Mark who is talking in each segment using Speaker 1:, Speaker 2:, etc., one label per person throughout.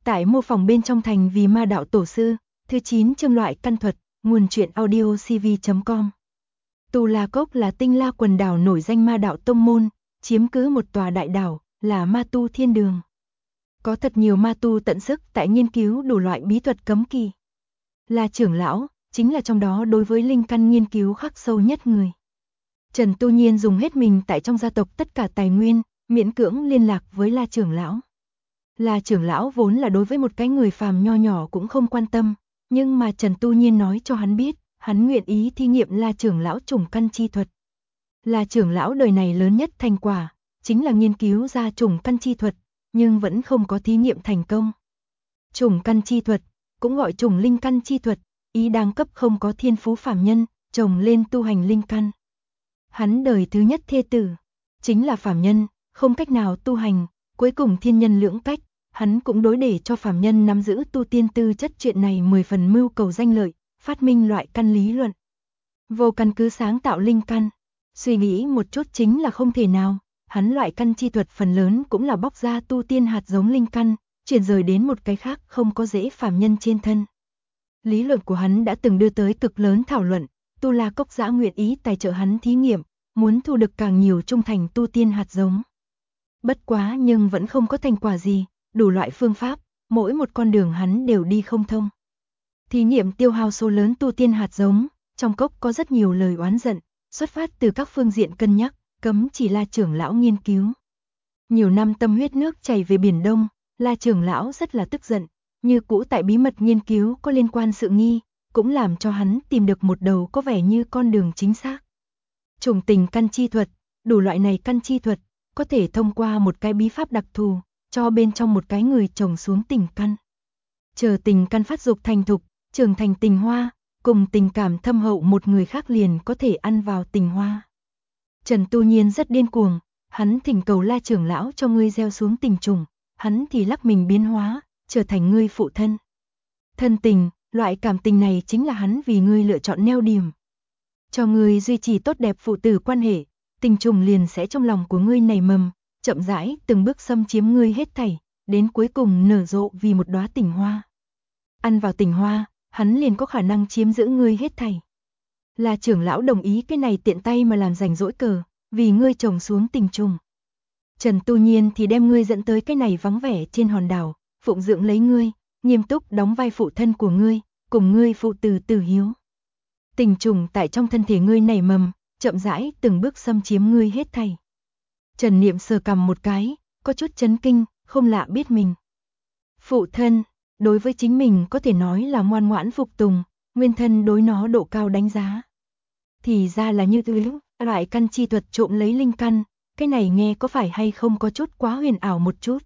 Speaker 1: Tại mô phỏng bên trong thành vì ma đạo tổ sư, thứ 9 chương loại căn thuật, nguồn truyện audio cv.com. Tu La Cốc là Tinh La quần đảo nổi danh ma đạo tông môn, chiếm cứ một tòa đại đảo, là ma tu thiên đường. Có thật nhiều ma tu tận sức tại nghiên cứu đủ loại bí thuật cấm kỵ. La trưởng lão, chính là trong đó đối với linh căn nghiên cứu khắc sâu nhất người. Trần Tu Nhiên dùng hết mình tại trong gia tộc tất cả tài nguyên, miễn cưỡng liên lạc với La trưởng lão. La trưởng lão vốn là đối với một cái người phàm nho nhỏ cũng không quan tâm, nhưng mà Trần Tu Nhiên nói cho hắn biết, hắn nguyện ý thí nghiệm La trưởng lão trùng căn chi thuật. La trưởng lão đời này lớn nhất thành quả, chính là nghiên cứu ra trùng căn chi thuật, nhưng vẫn không có thí nghiệm thành công. Trùng căn chi thuật, cũng gọi trùng linh căn chi thuật, ý đang cấp không có thiên phú phàm nhân, trồng lên tu hành linh căn. Hắn đời thứ nhất thê tử, chính là phàm nhân, không cách nào tu hành, cuối cùng thiên nhân lưỡng cách, hắn cũng đối để cho phàm nhân nắm giữ tu tiên tư chất chuyện này 10 phần mưu cầu danh lợi, phát minh loại căn lý luận. Vô căn cứ sáng tạo linh căn, suy nghĩ một chút chính là không thể nào, hắn loại căn chi thuật phần lớn cũng là bóc ra tu tiên hạt giống linh căn, chuyển rời đến một cái khác không có dễ phàm nhân trên thân. Lý luận của hắn đã từng đưa tới cực lớn thảo luận, Tu La Cốc Giã nguyện ý tài trợ hắn thí nghiệm, muốn thu được càng nhiều trung thành tu tiên hạt giống. Bất quá nhưng vẫn không có thành quả gì, đủ loại phương pháp, mỗi một con đường hắn đều đi không thông. Thí nghiệm tiêu hao số lớn tu tiên hạt giống, trong cốc có rất nhiều lời oán giận, xuất phát từ các phương diện cân nhắc, cấm chỉ La trưởng lão nghiên cứu. Nhiều năm tâm huyết nước chảy về Biển Đông, La trưởng lão rất là tức giận, như cũ tại bí mật nghiên cứu có liên quan sự nghi, cũng làm cho hắn tìm được một đầu có vẻ như con đường chính xác. Trùng tình căn chi thuật, đủ loại này căn chi thuật, có thể thông qua một cái bí pháp đặc thù, cho bên trong một cái người trồng xuống tình căn. Chờ tình căn phát dục thành thục, trưởng thành tình hoa, cùng tình cảm thâm hậu một người khác liền có thể ăn vào tình hoa. Trần Tu Nhiên rất điên cuồng, hắn thỉnh cầu La trưởng lão cho ngươi gieo xuống tình trùng, hắn thì lắc mình biến hóa, trở thành ngươi phụ thân. Thân tình, loại cảm tình này chính là hắn vì ngươi lựa chọn neo điểm. Cho ngươi duy trì tốt đẹp phụ tử quan hệ, tình trùng liền sẽ trong lòng của ngươi nảy mầm, chậm rãi từng bước xâm chiếm ngươi hết thảy, đến cuối cùng nở rộ vì một đóa tình hoa. Ăn vào tình hoa, hắn liền có khả năng chiếm giữ ngươi hết thảy. Là trưởng lão đồng ý cái này tiện tay mà làm rảnh rỗi cờ, vì ngươi trồng xuống tình trùng. Trần Tu Nhiên thì đem ngươi dẫn tới cái này vắng vẻ trên hòn đảo, phụng dưỡng lấy ngươi, nghiêm túc đóng vai phụ thân của ngươi, cùng ngươi phụ tử tử hiếu. Tình trùng tại trong thân thể ngươi nảy mầm, chậm rãi từng bước xâm chiếm ngươi hết thảy. Trần Niệm sờ cằm một cái, có chút chấn kinh, không lạ biết mình. Phụ thân, đối với chính mình có thể nói là ngoan ngoãn phục tùng, nguyên thân đối nó độ cao đánh giá. Thì ra là như thế, loại căn chi thuật trộm lấy linh căn, cái này nghe có phải hay không có chút quá huyền ảo một chút.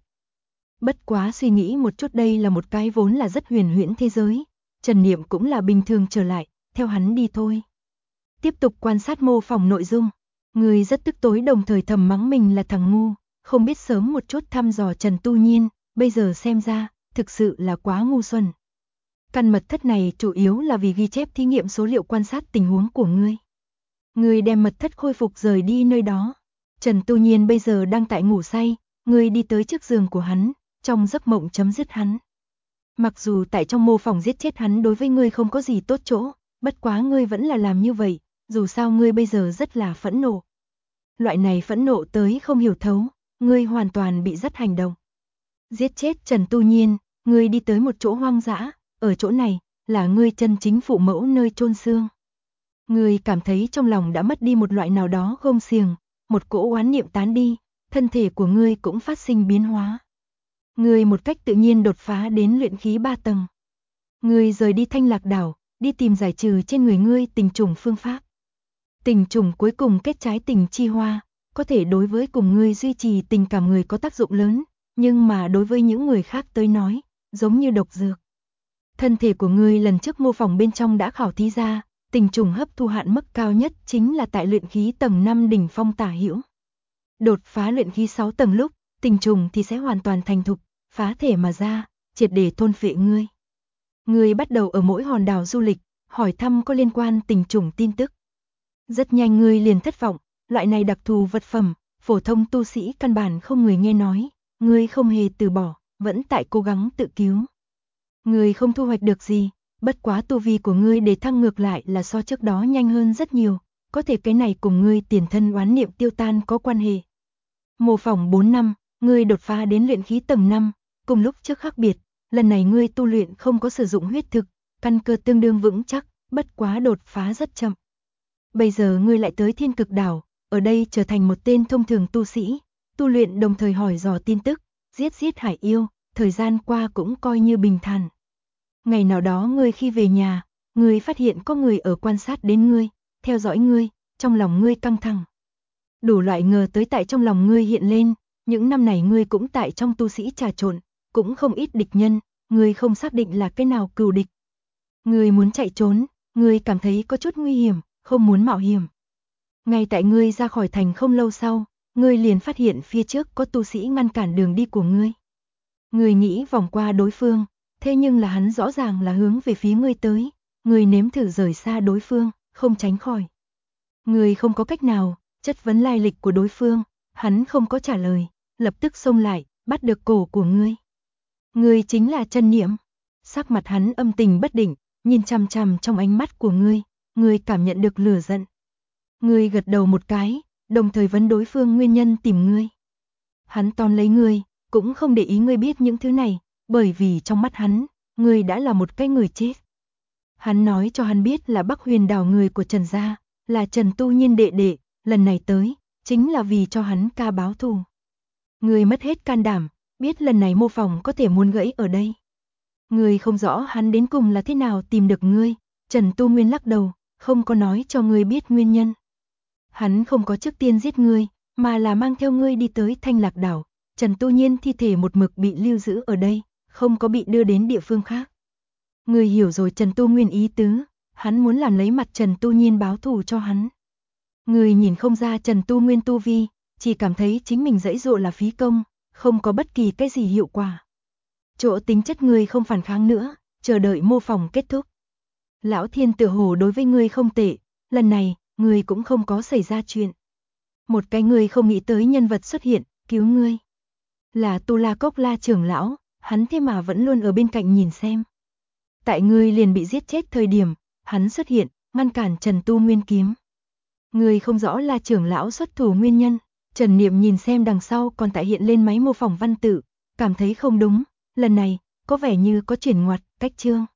Speaker 1: Bất quá suy nghĩ một chút đây là một cái vốn là rất huyền huyễn thế giới, Trần Niệm cũng là bình thường trở lại, theo hắn đi thôi. Tiếp tục quan sát mô phỏng nội dung, người rất tức tối đồng thời thầm mắng mình là thằng ngu, không biết sớm một chút thăm dò Trần Tu Nhiên, bây giờ xem ra, thực sự là quá ngu xuẩn. Căn mật thất này chủ yếu là vì ghi chép thí nghiệm số liệu quan sát tình huống của ngươi. Ngươi đem mật thất khôi phục rời đi nơi đó. Trần Tu Nhiên bây giờ đang tại ngủ say, ngươi đi tới trước giường của hắn, trong giấc mộng chấm dứt hắn. Mặc dù tại trong mô phỏng giết chết hắn đối với ngươi không có gì tốt chỗ, bất quá ngươi vẫn là làm như vậy, dù sao ngươi bây giờ rất là phẫn nộ. Loại này phẫn nộ tới không hiểu thấu, ngươi hoàn toàn bị dắt hành động. Giết chết Trần Tu Nhiên, ngươi đi tới một chỗ hoang dã, ở chỗ này là ngươi chân chính phụ mẫu nơi chôn xương. Ngươi cảm thấy trong lòng đã mất đi một loại nào đó gông xiềng, một cỗ oán niệm tán đi, thân thể của ngươi cũng phát sinh biến hóa. Ngươi một cách tự nhiên đột phá đến luyện khí 3 tầng. Ngươi rời đi Thanh Lạc đảo, đi tìm giải trừ trên người ngươi tình trùng phương pháp. Tình trùng cuối cùng kết trái tình chi hoa, có thể đối với cùng ngươi duy trì tình cảm người có tác dụng lớn, nhưng mà đối với những người khác tới nói, giống như độc dược. Thân thể của ngươi lần trước mô phỏng bên trong đã khảo thí ra, tình trùng hấp thu hạn mức cao nhất chính là tại luyện khí tầng 5 đỉnh phong tả hữu. Đột phá luyện khí 6 tầng lúc, tình trùng thì sẽ hoàn toàn thành thục, phá thể mà ra, triệt để thôn phệ ngươi. Ngươi bắt đầu ở mỗi hòn đảo du lịch, hỏi thăm có liên quan tình trùng tin tức. Rất nhanh ngươi liền thất vọng, loại này đặc thù vật phẩm, phổ thông tu sĩ căn bản không người nghe nói, ngươi không hề từ bỏ, vẫn tại cố gắng tự cứu. Ngươi không thu hoạch được gì, bất quá tu vi của ngươi để thăng ngược lại là so trước đó nhanh hơn rất nhiều, có thể cái này cùng ngươi tiền thân oán niệm tiêu tan có quan hệ. Mô phỏng 4 năm, ngươi đột phá đến luyện khí tầng 5, cùng lúc trước khác biệt, lần này ngươi tu luyện không có sử dụng huyết thực, căn cơ tương đương vững chắc, bất quá đột phá rất chậm. Bây giờ ngươi lại tới Thiên Cực Đảo, ở đây trở thành một tên thông thường tu sĩ, tu luyện đồng thời hỏi dò tin tức, giết hải yêu, thời gian qua cũng coi như bình thản. Ngày nào đó ngươi khi về nhà, ngươi phát hiện có người ở quan sát đến ngươi, theo dõi ngươi, trong lòng ngươi căng thẳng. Đủ loại ngờ tới tại trong lòng ngươi hiện lên, những năm này ngươi cũng tại trong tu sĩ trà trộn, cũng không ít địch nhân, ngươi không xác định là cái nào cừu địch. Ngươi muốn chạy trốn, ngươi cảm thấy có chút nguy hiểm, không muốn mạo hiểm. Ngay tại ngươi ra khỏi thành không lâu sau, ngươi liền phát hiện phía trước có tu sĩ ngăn cản đường đi của ngươi. Ngươi nghĩ vòng qua đối phương, thế nhưng là hắn rõ ràng là hướng về phía ngươi tới, ngươi nếm thử rời xa đối phương, không tránh khỏi. Ngươi không có cách nào, chất vấn lai lịch của đối phương, hắn không có trả lời, lập tức xông lại, bắt được cổ của ngươi. Ngươi chính là Trần Niệm. Sắc mặt hắn âm tình bất định, nhìn chằm chằm trong ánh mắt của ngươi cảm nhận được lửa giận. Ngươi gật đầu một cái, đồng thời vấn đối phương nguyên nhân tìm ngươi. Hắn tóm lấy ngươi, cũng không để ý ngươi biết những thứ này, bởi vì trong mắt hắn, ngươi đã là một cái người chết. Hắn nói cho hắn biết là Bắc Huyền Đảo người của Trần gia, là Trần Tu Nhiên đệ đệ, lần này tới, chính là vì cho hắn ca báo thù. Ngươi mất hết can đảm, biết lần này mô phỏng có thể muốn gãy ở đây. Ngươi không rõ hắn đến cùng là thế nào tìm được ngươi, Trần Tu Nguyên lắc đầu, không có nói cho ngươi biết nguyên nhân. Hắn không có trước tiên giết ngươi, mà là mang theo ngươi đi tới Thanh Lạc Đảo, Trần Tu Nhiên thi thể một mực bị lưu giữ ở đây, không có bị đưa đến địa phương khác. Ngươi hiểu rồi Trần Tu Nguyên ý tứ, hắn muốn làm lấy mặt Trần Tu Nhiên báo thù cho hắn. Ngươi nhìn không ra Trần Tu Nguyên tu vi, chỉ cảm thấy chính mình giãy dụa là phí công, không có bất kỳ cái gì hiệu quả. Chỗ tính chất ngươi không phản kháng nữa, chờ đợi mô phỏng kết thúc. Lão Thiên tựa hồ đối với ngươi không tệ, lần này, ngươi cũng không có xảy ra chuyện. Một cái ngươi không nghĩ tới nhân vật xuất hiện, cứu ngươi. Là Tu La Cốc La trưởng lão, hắn thế mà vẫn luôn ở bên cạnh nhìn xem. Tại ngươi liền bị giết chết thời điểm, hắn xuất hiện, ngăn cản Trần Tu Nguyên kiếm. Ngươi không rõ La trưởng lão xuất thủ nguyên nhân, Trần Niệm nhìn xem đằng sau còn tại hiện lên máy mô phỏng văn tự, cảm thấy không đúng, lần này, có vẻ như có chuyển ngoặt, cách chương.